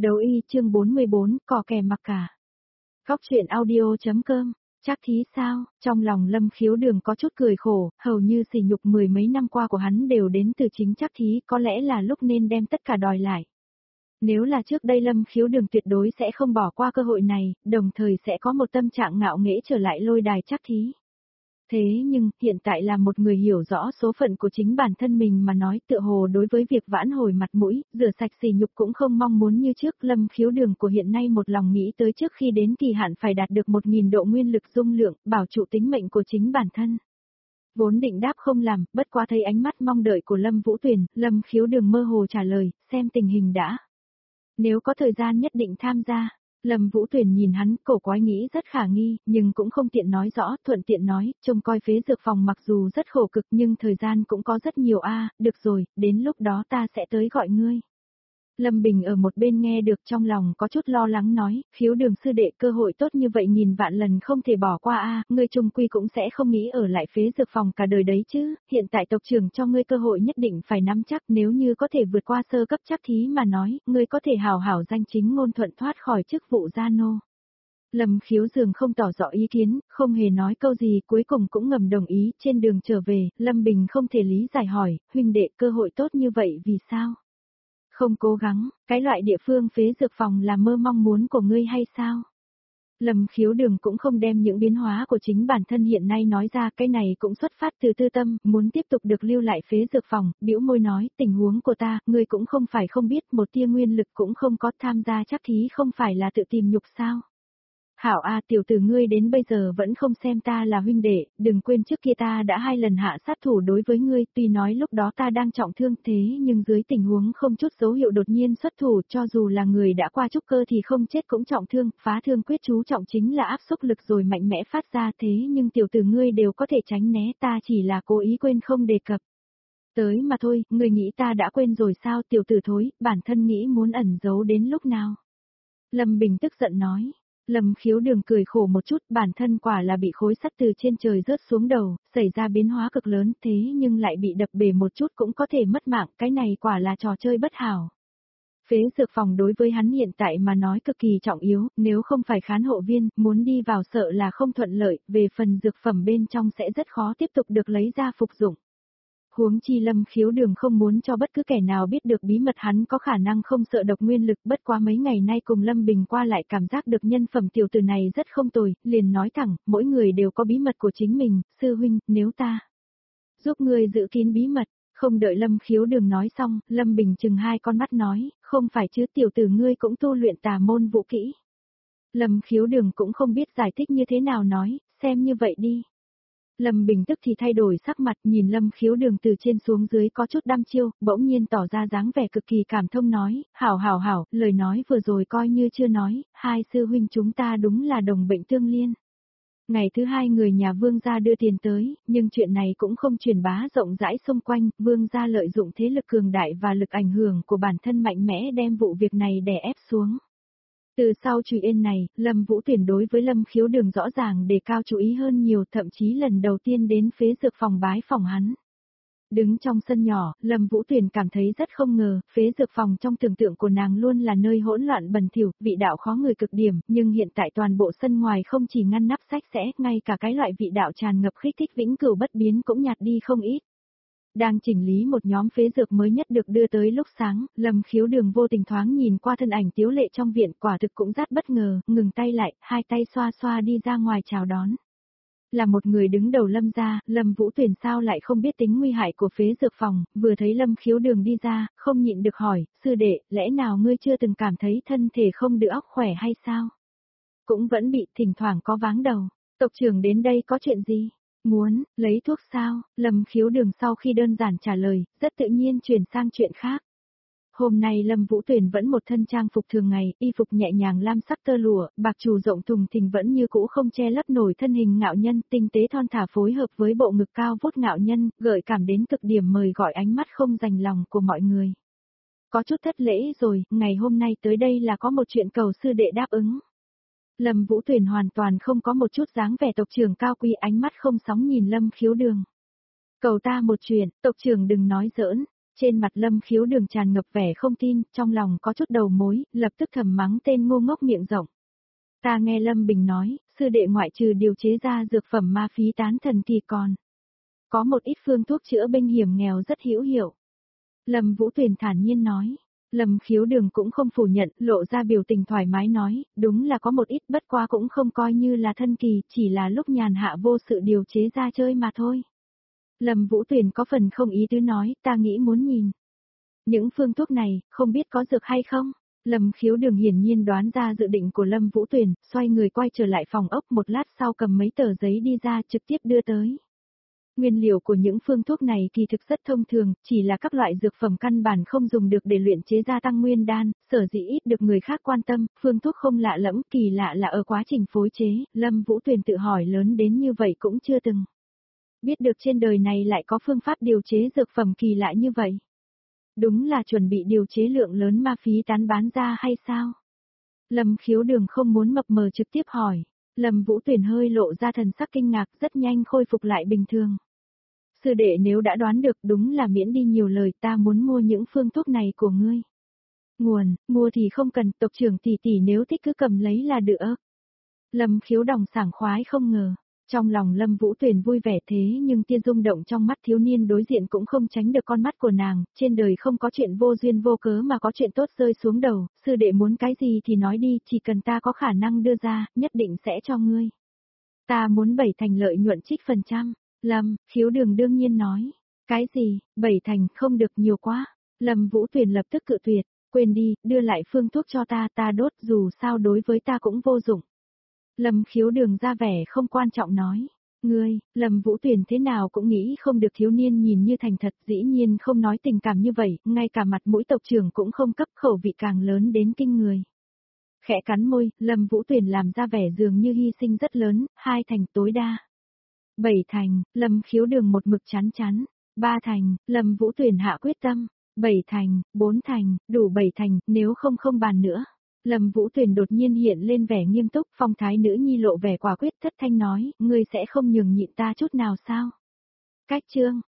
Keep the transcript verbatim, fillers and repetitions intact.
Đấu y chương bốn mươi bốn, cò kè mặc cả. Góc truyện audio.com, chắc thí sao, trong lòng Lâm Khiếu Đường có chút cười khổ, hầu như sỉ nhục mười mấy năm qua của hắn đều đến từ chính chắc thí, có lẽ là lúc nên đem tất cả đòi lại. Nếu là trước đây Lâm Khiếu Đường tuyệt đối sẽ không bỏ qua cơ hội này, đồng thời sẽ có một tâm trạng ngạo nghễ trở lại lôi đài chắc thí. Thế nhưng, hiện tại là một người hiểu rõ số phận của chính bản thân mình mà nói tựa hồ đối với việc vãn hồi mặt mũi, rửa sạch sỉ nhục cũng không mong muốn như trước. Lâm Khiếu Đường của hiện nay một lòng nghĩ tới trước khi đến kỳ hạn phải đạt được một nghìn độ nguyên lực dung lượng, bảo trụ tính mệnh của chính bản thân. Vốn định đáp không làm, bất quá thấy ánh mắt mong đợi của Lâm Vũ Tuyền, Lâm Khiếu Đường mơ hồ trả lời, xem tình hình đã. Nếu có thời gian nhất định tham gia. Lâm Vũ Tuyền nhìn hắn, cổ quái nghĩ rất khả nghi, nhưng cũng không tiện nói rõ, thuận tiện nói, trông coi phế dược phòng mặc dù rất khổ cực nhưng thời gian cũng có rất nhiều a, được rồi, đến lúc đó ta sẽ tới gọi ngươi. Lâm Bình ở một bên nghe được trong lòng có chút lo lắng nói, Khiếu Đường sư đệ cơ hội tốt như vậy nghìn vạn lần không thể bỏ qua a, ngươi trung quy cũng sẽ không nghĩ ở lại phế dược phòng cả đời đấy chứ, hiện tại tộc trưởng cho ngươi cơ hội nhất định phải nắm chắc, nếu như có thể vượt qua sơ cấp chắc thí mà nói, ngươi có thể hào hảo danh chính ngôn thuận thoát khỏi chức vụ gia nô. Lâm Khiếu Dường không tỏ rõ ý kiến, không hề nói câu gì, cuối cùng cũng ngầm đồng ý. Trên đường trở về, Lâm Bình không thể lý giải hỏi, huynh đệ cơ hội tốt như vậy vì sao? Không cố gắng, cái loại địa phương phế dược phòng là mơ mong muốn của ngươi hay sao? Lâm Khiếu Đường cũng không đem những biến hóa của chính bản thân hiện nay nói ra, cái này cũng xuất phát từ tư tâm, muốn tiếp tục được lưu lại phế dược phòng, bĩu môi nói, tình huống của ta, ngươi cũng không phải không biết, một tia nguyên lực cũng không có, tham gia chắc thí không phải là tự tìm nhục sao? Hảo a, tiểu tử ngươi đến bây giờ vẫn không xem ta là huynh đệ, đừng quên trước kia ta đã hai lần hạ sát thủ đối với ngươi, tuy nói lúc đó ta đang trọng thương thế nhưng dưới tình huống không chút dấu hiệu đột nhiên xuất thủ, cho dù là người đã qua trúc cơ thì không chết cũng trọng thương, phá thương quyết chú trọng chính là áp xúc lực rồi mạnh mẽ phát ra, thế nhưng tiểu tử ngươi đều có thể tránh né, ta chỉ là cố ý quên không đề cập. Tới mà thôi, ngươi nghĩ ta đã quên rồi sao, tiểu tử thối, bản thân nghĩ muốn ẩn giấu đến lúc nào? Lâm Bình tức giận nói. Lâm Khiếu Đường cười khổ một chút, bản thân quả là bị khối sắt từ trên trời rớt xuống đầu, xảy ra biến hóa cực lớn, thế nhưng lại bị đập bể một chút cũng có thể mất mạng, cái này quả là trò chơi bất hảo. Phế dược phòng đối với hắn hiện tại mà nói cực kỳ trọng yếu, nếu không phải khán hộ viên, muốn đi vào sợ là không thuận lợi, về phần dược phẩm bên trong sẽ rất khó tiếp tục được lấy ra phục dụng. Huống chi Lâm Khiếu Đường không muốn cho bất cứ kẻ nào biết được bí mật hắn có khả năng không sợ độc nguyên lực, bất quá mấy ngày nay cùng Lâm Bình qua lại cảm giác được nhân phẩm tiểu tử này rất không tồi, liền nói thẳng, mỗi người đều có bí mật của chính mình, sư huynh, nếu ta giúp ngươi giữ kín bí mật, không đợi Lâm Khiếu Đường nói xong, Lâm Bình chừng hai con mắt nói, không phải chứ tiểu tử ngươi cũng tu luyện tà môn vũ kỹ. Lâm Khiếu Đường cũng không biết giải thích như thế nào nói, xem như vậy đi. Lâm Bình tức thì thay đổi sắc mặt, nhìn Lâm Khiếu Đường từ trên xuống dưới có chút đăm chiêu, bỗng nhiên tỏ ra dáng vẻ cực kỳ cảm thông nói, hảo hảo hảo, lời nói vừa rồi coi như chưa nói, hai sư huynh chúng ta đúng là đồng bệnh tương liên. Ngày thứ hai người nhà Vương gia đưa tiền tới, nhưng chuyện này cũng không truyền bá rộng rãi xung quanh, Vương gia lợi dụng thế lực cường đại và lực ảnh hưởng của bản thân mạnh mẽ đem vụ việc này đè ép xuống. Từ sau chuyện ên này, Lâm Vũ Tuyền đối với Lâm Khiếu Đường rõ ràng đề cao chú ý hơn nhiều, thậm chí lần đầu tiên đến phế dược phòng bái phòng hắn. Đứng trong sân nhỏ, Lâm Vũ Tuyền cảm thấy rất không ngờ, phế dược phòng trong tưởng tượng của nàng luôn là nơi hỗn loạn bẩn thỉu, vị đạo khó người cực điểm, nhưng hiện tại toàn bộ sân ngoài không chỉ ngăn nắp sạch sẽ, ngay cả cái loại vị đạo tràn ngập kích thích vĩnh cửu bất biến cũng nhạt đi không ít. Đang chỉnh lý một nhóm phế dược mới nhất được đưa tới lúc sáng, Lâm Khiếu Đường vô tình thoáng nhìn qua thân ảnh tiếu lệ trong viện, quả thực cũng rất bất ngờ, ngừng tay lại, hai tay xoa xoa đi ra ngoài chào đón. Là một người đứng đầu Lâm gia, Lâm Vũ Tuyền sao lại không biết tính nguy hại của phế dược phòng, vừa thấy Lâm Khiếu Đường đi ra, không nhịn được hỏi, sư đệ, lẽ nào ngươi chưa từng cảm thấy thân thể không được óc khỏe hay sao? Cũng vẫn bị thỉnh thoảng có váng đầu, tộc trưởng đến đây có chuyện gì? Muốn, lấy thuốc sao? Lâm Khiếu Đường sau khi đơn giản trả lời, rất tự nhiên chuyển sang chuyện khác. Hôm nay Lâm Vũ Tuyền vẫn một thân trang phục thường ngày, y phục nhẹ nhàng lam sắc tơ lụa, bạc trù rộng thùng thình vẫn như cũ không che lấp nổi thân hình ngạo nhân, tinh tế thon thả phối hợp với bộ ngực cao vút ngạo nhân, gợi cảm đến cực điểm mời gọi ánh mắt không dành lòng của mọi người. Có chút thất lễ rồi, ngày hôm nay tới đây là có một chuyện cầu sư đệ đáp ứng. Lâm Vũ Tuyền hoàn toàn không có một chút dáng vẻ tộc trưởng cao quý, ánh mắt không sóng nhìn Lâm Khiếu Đường. Cầu ta một chuyện, tộc trưởng đừng nói giỡn. Trên mặt Lâm Khiếu Đường tràn ngập vẻ không tin, trong lòng có chút đầu mối, lập tức thầm mắng tên ngu ngốc miệng rộng. Ta nghe Lâm Bình nói, sư đệ ngoại trừ điều chế ra dược phẩm ma phí tán thần thì còn có một ít phương thuốc chữa bệnh hiểm nghèo rất hữu hiệu. Lâm Vũ Tuyền thản nhiên nói. Lâm Khiếu Đường cũng không phủ nhận, lộ ra biểu tình thoải mái nói, đúng là có một ít bất quá cũng không coi như là thân kỳ, chỉ là lúc nhàn hạ vô sự điều chế ra chơi mà thôi. Lâm Vũ Tuyền có phần không ý tứ nói, ta nghĩ muốn nhìn. Những phương thuốc này, không biết có dược hay không? Lâm Khiếu Đường hiển nhiên đoán ra dự định của Lâm Vũ Tuyền, xoay người quay trở lại phòng ốc một lát sau cầm mấy tờ giấy đi ra trực tiếp đưa tới. Nguyên liệu của những phương thuốc này kỳ thực rất thông thường, chỉ là các loại dược phẩm căn bản không dùng được để luyện chế ra tăng nguyên đan, sở dĩ ít được người khác quan tâm, phương thuốc không lạ lẫm, kỳ lạ là ở quá trình phối chế, Lâm Vũ Tuyền tự hỏi lớn đến như vậy cũng chưa từng biết được trên đời này lại có phương pháp điều chế dược phẩm kỳ lạ như vậy. Đúng là chuẩn bị điều chế lượng lớn ma phí tán bán ra hay sao? Lâm Khiếu Đường không muốn mập mờ trực tiếp hỏi. Lâm Vũ Tuyền hơi lộ ra thần sắc kinh ngạc rất nhanh khôi phục lại bình thường. Sư đệ nếu đã đoán được đúng là miễn đi nhiều lời ta muốn mua những phương thuốc này của ngươi. Nguồn, mua thì không cần, tộc trưởng tỷ tỷ nếu thích cứ cầm lấy là được. Lâm Khiếu Đồng sảng khoái không ngờ. Trong lòng Lâm Vũ Tuyền vui vẻ thế nhưng tia rung động trong mắt thiếu niên đối diện cũng không tránh được con mắt của nàng, trên đời không có chuyện vô duyên vô cớ mà có chuyện tốt rơi xuống đầu, sư đệ muốn cái gì thì nói đi, chỉ cần ta có khả năng đưa ra, nhất định sẽ cho ngươi. Ta muốn bảy thành lợi nhuận trích phần trăm. Lâm, Khiếu Đường đương nhiên nói, cái gì, bảy thành không được nhiều quá. Lâm Vũ Tuyền lập tức cự tuyệt, quên đi, đưa lại phương thuốc cho ta, ta đốt dù sao đối với ta cũng vô dụng. Lâm Khiếu Đường ra vẻ không quan trọng nói. Ngươi, Lâm Vũ Tuyền thế nào cũng nghĩ không được thiếu niên nhìn như thành thật dĩ nhiên không nói tình cảm như vậy, ngay cả mặt mũi tộc trưởng cũng không cấp khẩu vị càng lớn đến kinh người. Khẽ cắn môi, Lâm Vũ Tuyền làm ra vẻ dường như hy sinh rất lớn, hai thành tối đa. Bảy thành, Lâm Khiếu Đường một mực chán chán. Ba thành, Lâm Vũ Tuyền hạ quyết tâm. Bảy thành, bốn thành, đủ bảy thành, nếu không không bàn nữa. Lâm Vũ Tuyền đột nhiên hiện lên vẻ nghiêm túc, phong thái nữ nhi lộ vẻ quả quyết thất thanh nói, ngươi sẽ không nhường nhịn ta chút nào sao? Cách chương,